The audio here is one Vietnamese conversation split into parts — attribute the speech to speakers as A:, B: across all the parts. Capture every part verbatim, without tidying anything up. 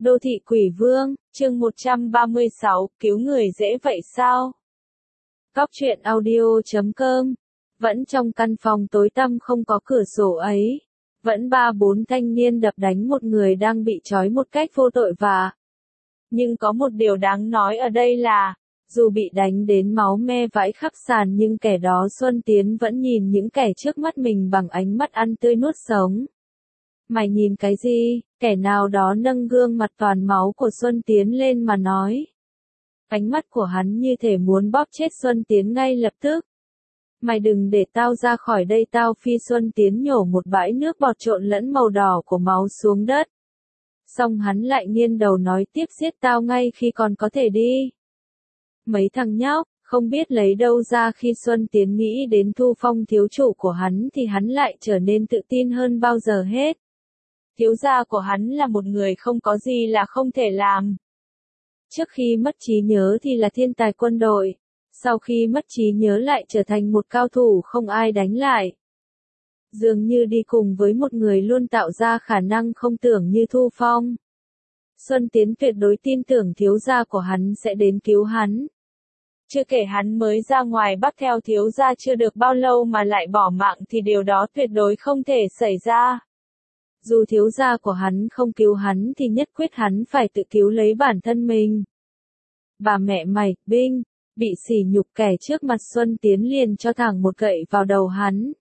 A: Đô thị quỷ vương, chương một trăm ba mươi sáu, cứu người dễ vậy sao? Cóc truyện audio chấm com. Vẫn trong căn phòng tối tăm không có cửa sổ ấy, vẫn ba bốn thanh niên đập đánh một người đang bị trói một cách vô tội vạ. Nhưng có một điều đáng nói ở đây là, dù bị đánh đến máu me vãi khắp sàn nhưng kẻ đó Xuân Tiến vẫn nhìn những kẻ trước mắt mình bằng ánh mắt ăn tươi nuốt sống. Mày nhìn cái gì? Kẻ nào đó nâng gương mặt toàn máu của Xuân Tiến lên mà nói. Ánh mắt của hắn như thể muốn bóp chết Xuân Tiến ngay lập tức. Mày đừng để tao ra khỏi đây, tao phi. Xuân Tiến nhổ một bãi nước bọt trộn lẫn màu đỏ của máu xuống đất. Xong hắn lại nghiêng đầu nói tiếp, giết tao ngay khi còn có thể đi. Mấy thằng nhóc, không biết lấy đâu ra khi Xuân Tiến nghĩ đến Thu Phong thiếu chủ của hắn thì hắn lại trở nên tự tin hơn bao giờ hết. Thiếu gia của hắn là một người không có gì là không thể làm. Trước khi mất trí nhớ thì là thiên tài quân đội, sau khi mất trí nhớ lại trở thành một cao thủ không ai đánh lại. Dường như đi cùng với một người luôn tạo ra khả năng không tưởng như Thu Phong. Xuân Tiến tuyệt đối tin tưởng thiếu gia của hắn sẽ đến cứu hắn. Chưa kể hắn mới ra ngoài bắt theo thiếu gia chưa được bao lâu mà lại bỏ mạng thì điều đó tuyệt đối không thể xảy ra. Dù thiếu gia của hắn không cứu hắn thì nhất quyết hắn phải tự cứu lấy bản thân mình. Bà mẹ mày, Binh, bị sỉ nhục kẻ trước mặt Xuân Tiến liền cho thẳng một gậy vào đầu hắn.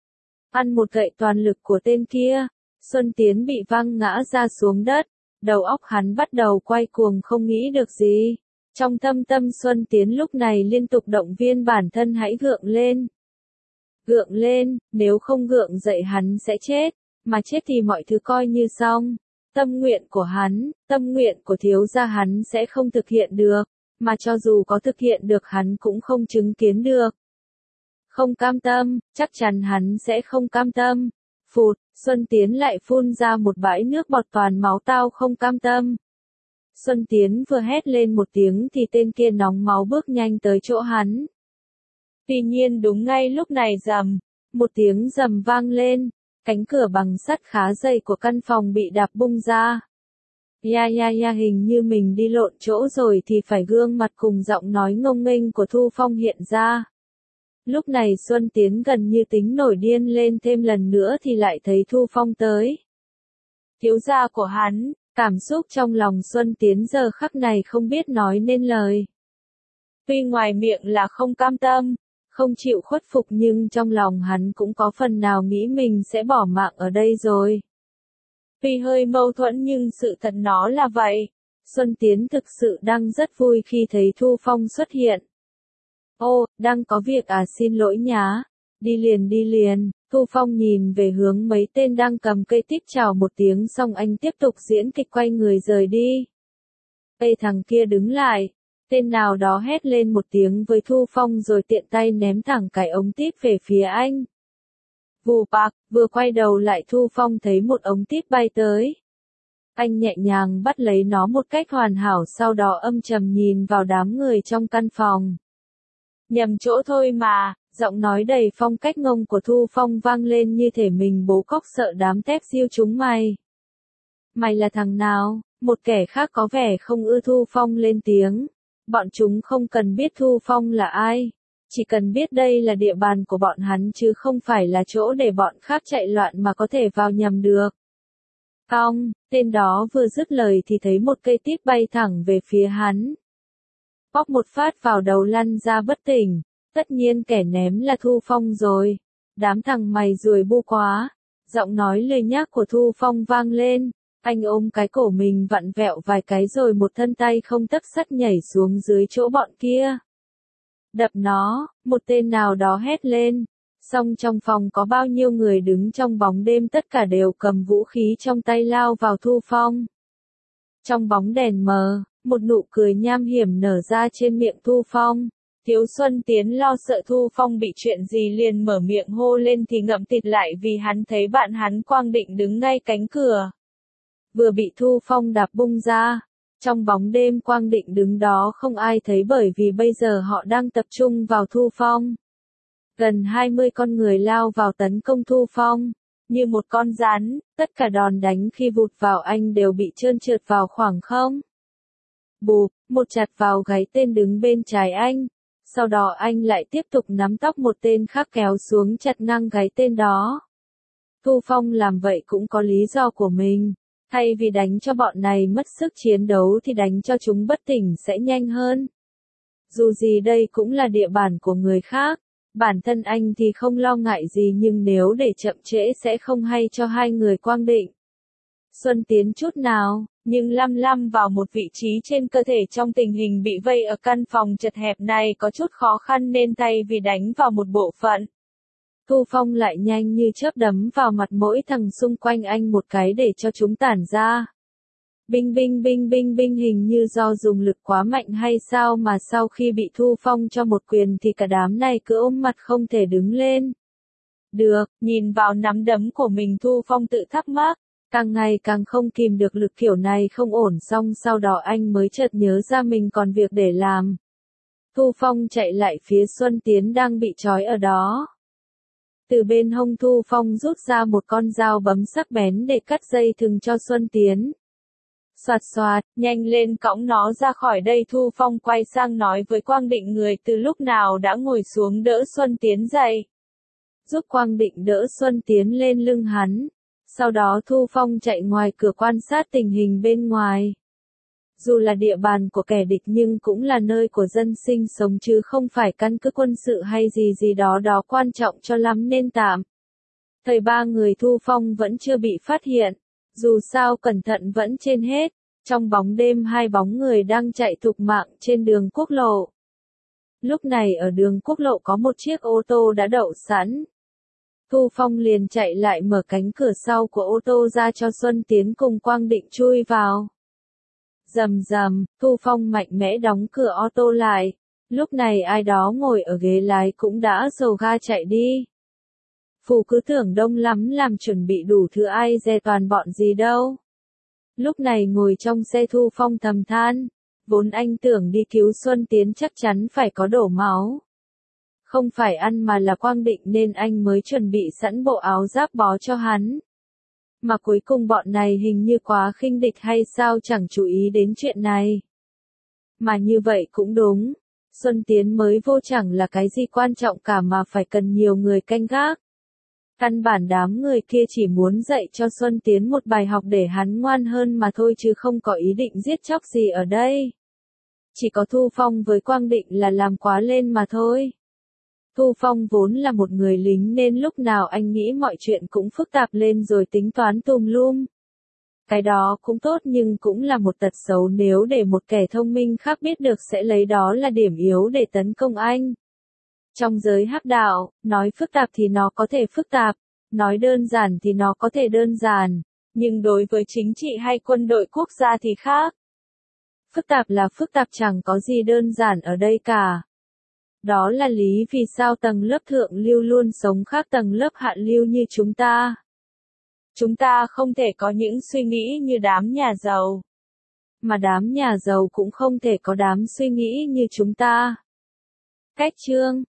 A: Ăn một gậy toàn lực của tên kia, Xuân Tiến bị văng ngã ra xuống đất, đầu óc hắn bắt đầu quay cuồng không nghĩ được gì. Trong thâm tâm Xuân Tiến lúc này liên tục động viên bản thân hãy gượng lên. Gượng lên, nếu không gượng dậy hắn sẽ chết. Mà chết thì mọi thứ coi như xong. Tâm nguyện của hắn, tâm nguyện của thiếu gia hắn sẽ không thực hiện được, mà cho dù có thực hiện được hắn cũng không chứng kiến được. Không cam tâm, chắc chắn hắn sẽ không cam tâm. Phụt, Xuân Tiến lại phun ra một bãi nước bọt toàn máu, tao không cam tâm. Xuân Tiến vừa hét lên một tiếng thì tên kia nóng máu bước nhanh tới chỗ hắn. Tuy nhiên đúng ngay lúc này rầm, một tiếng rầm vang lên. Cánh cửa bằng sắt khá dày của căn phòng bị đạp bung ra. Ya ya ya, hình như mình đi lộn chỗ rồi thì phải, gương mặt cùng giọng nói ngông nghênh của Thu Phong hiện ra. Lúc này Xuân Tiến gần như tính nổi điên lên thêm lần nữa thì lại thấy Thu Phong tới. Thiếu gia của hắn, cảm xúc trong lòng Xuân Tiến giờ khắc này không biết nói nên lời. Tuy ngoài miệng là không cam tâm, không chịu khuất phục nhưng trong lòng hắn cũng có phần nào nghĩ mình sẽ bỏ mạng ở đây rồi. Tuy hơi mâu thuẫn nhưng sự thật nó là vậy. Xuân Tiến thực sự đang rất vui khi thấy Thu Phong xuất hiện. Ô, đang có việc à, xin lỗi nhá. Đi liền đi liền. Thu Phong nhìn về hướng mấy tên đang cầm cây tích chào một tiếng xong anh tiếp tục diễn kịch quay người rời đi. Ê thằng kia đứng lại. Tên nào đó hét lên một tiếng với Thu Phong rồi tiện tay ném thẳng cái ống tít về phía anh. Vù bạc, vừa quay đầu lại Thu Phong thấy một ống tít bay tới. Anh nhẹ nhàng bắt lấy nó một cách hoàn hảo, sau đó âm trầm nhìn vào đám người trong căn phòng. Nhầm chỗ thôi mà, giọng nói đầy phong cách ngông của Thu Phong vang lên như thể mình bố cóc sợ đám tép diêu chúng mày. Mày là thằng nào? Một kẻ khác có vẻ không ưa Thu Phong lên tiếng. Bọn chúng không cần biết Thu Phong là ai, chỉ cần biết đây là địa bàn của bọn hắn chứ không phải là chỗ để bọn khác chạy loạn mà có thể vào nhầm được. Cong, tên đó vừa dứt lời thì thấy một cây tít bay thẳng về phía hắn. Bóp một phát vào đầu lăn ra bất tỉnh, tất nhiên kẻ ném là Thu Phong rồi. Đám thằng mày ruồi bu quá, giọng nói lười nhác của Thu Phong vang lên. Anh ôm cái cổ mình vặn vẹo vài cái rồi một thân tay không tấc sắt nhảy xuống dưới chỗ bọn kia. Đập nó, một tên nào đó hét lên. Xong trong phòng có bao nhiêu người đứng trong bóng đêm tất cả đều cầm vũ khí trong tay lao vào Thu Phong. Trong bóng đèn mờ, một nụ cười nham hiểm nở ra trên miệng Thu Phong. Thiếu Xuân Tiến lo sợ Thu Phong bị chuyện gì liền mở miệng hô lên thì ngậm thịt lại vì hắn thấy bạn hắn Quang Định đứng ngay cánh cửa. Vừa bị Thu Phong đạp bung ra. Trong bóng đêm Quang Định đứng đó không ai thấy bởi vì bây giờ họ đang tập trung vào Thu Phong. Gần hai mươi con người lao vào tấn công Thu Phong. như một con rắn, tất cả đòn đánh khi vụt vào anh đều bị trơn trượt vào khoảng không. Bụp, một chặt vào gáy tên đứng bên trái anh. Sau đó anh lại tiếp tục nắm tóc một tên khác kéo xuống chặt ngang gáy tên đó. Thu Phong làm vậy cũng có lý do của mình. Thay vì đánh cho bọn này mất sức chiến đấu thì đánh cho chúng bất tỉnh sẽ nhanh hơn. Dù gì đây cũng là địa bàn của người khác. Bản thân anh thì không lo ngại gì, nhưng nếu để chậm trễ sẽ không hay cho hai người Quang Định, Xuân Tiến chút nào. Nhưng lăm lăm vào một vị trí trên cơ thể trong tình hình bị vây ở căn phòng chật hẹp này có chút khó khăn, nên thay vì đánh vào một bộ phận, Thu Phong lại nhanh như chớp đấm vào mặt mỗi thằng xung quanh anh một cái để cho chúng tản ra. Binh binh binh binh binh, hình như do dùng lực quá mạnh hay sao mà sau khi bị Thu Phong cho một quyền thì cả đám này cứ ôm mặt không thể đứng lên được. Nhìn vào nắm đấm của mình, Thu Phong tự thắc mắc, càng ngày càng không kìm được lực kiểu này không ổn. Xong sau đó anh mới chợt nhớ ra mình còn việc để làm. Thu Phong chạy lại phía Xuân Tiến đang bị trói ở đó. Từ bên hông Thu Phong rút ra một con dao bấm sắc bén để cắt dây thừng cho Xuân Tiến. Soạt soạt, nhanh lên cõng nó ra khỏi đây. Thu Phong quay sang nói với Quang Định, người từ lúc nào đã ngồi xuống, đỡ Xuân Tiến dậy. Giúp Quang Định đỡ Xuân Tiến lên lưng hắn. Sau đó Thu Phong chạy ngoài cửa quan sát tình hình bên ngoài. Dù là địa bàn của kẻ địch nhưng cũng là nơi của dân sinh sống chứ không phải căn cứ quân sự hay gì gì đó đó quan trọng cho lắm nên tạm thời ba người Thu Phong vẫn chưa bị phát hiện. Dù sao cẩn thận vẫn trên hết. Trong bóng đêm hai bóng người đang chạy thục mạng trên đường quốc lộ. Lúc này ở đường quốc lộ có một chiếc ô tô đã đậu sẵn. Thu Phong liền chạy lại mở cánh cửa sau của ô tô ra cho Xuân Tiến cùng Quang Định chui vào. Rầm rầm, Thu Phong mạnh mẽ đóng cửa ô tô lại. Lúc này ai đó ngồi ở ghế lái cũng đã dầu ga chạy đi. Phù cứ tưởng đông lắm làm chuẩn bị đủ thứ, ai dè toàn bọn gì đâu. Lúc này ngồi trong xe Thu Phong thầm than. Vốn anh tưởng đi cứu Xuân Tiến chắc chắn phải có đổ máu. Không phải ăn mà là Quang Định nên anh mới chuẩn bị sẵn bộ áo giáp bó cho hắn. Mà cuối cùng bọn này hình như quá khinh địch hay sao chẳng chú ý đến chuyện này. Mà như vậy cũng đúng. Xuân Tiến mới vô chẳng là cái gì quan trọng cả mà phải cần nhiều người canh gác. Căn bản đám người kia chỉ muốn dạy cho Xuân Tiến một bài học để hắn ngoan hơn mà thôi, chứ không có ý định giết chóc gì ở đây. Chỉ có Thu Phong với Quang Định là làm quá lên mà thôi. Thu Phong vốn là một người lính nên lúc nào anh nghĩ mọi chuyện cũng phức tạp lên rồi tính toán tùm lum. Cái đó cũng tốt nhưng cũng là một tật xấu nếu để một kẻ thông minh khác biết được sẽ lấy đó là điểm yếu để tấn công anh. Trong giới hắc đạo, nói phức tạp thì nó có thể phức tạp, nói đơn giản thì nó có thể đơn giản, nhưng đối với chính trị hay quân đội quốc gia thì khác. Phức tạp là phức tạp, chẳng có gì đơn giản ở đây cả. Đó là lý vì sao tầng lớp thượng lưu luôn sống khác tầng lớp hạ lưu như chúng ta. Chúng ta không thể có những suy nghĩ như đám nhà giàu. Mà đám nhà giàu cũng không thể có đám suy nghĩ như chúng ta. Cách chương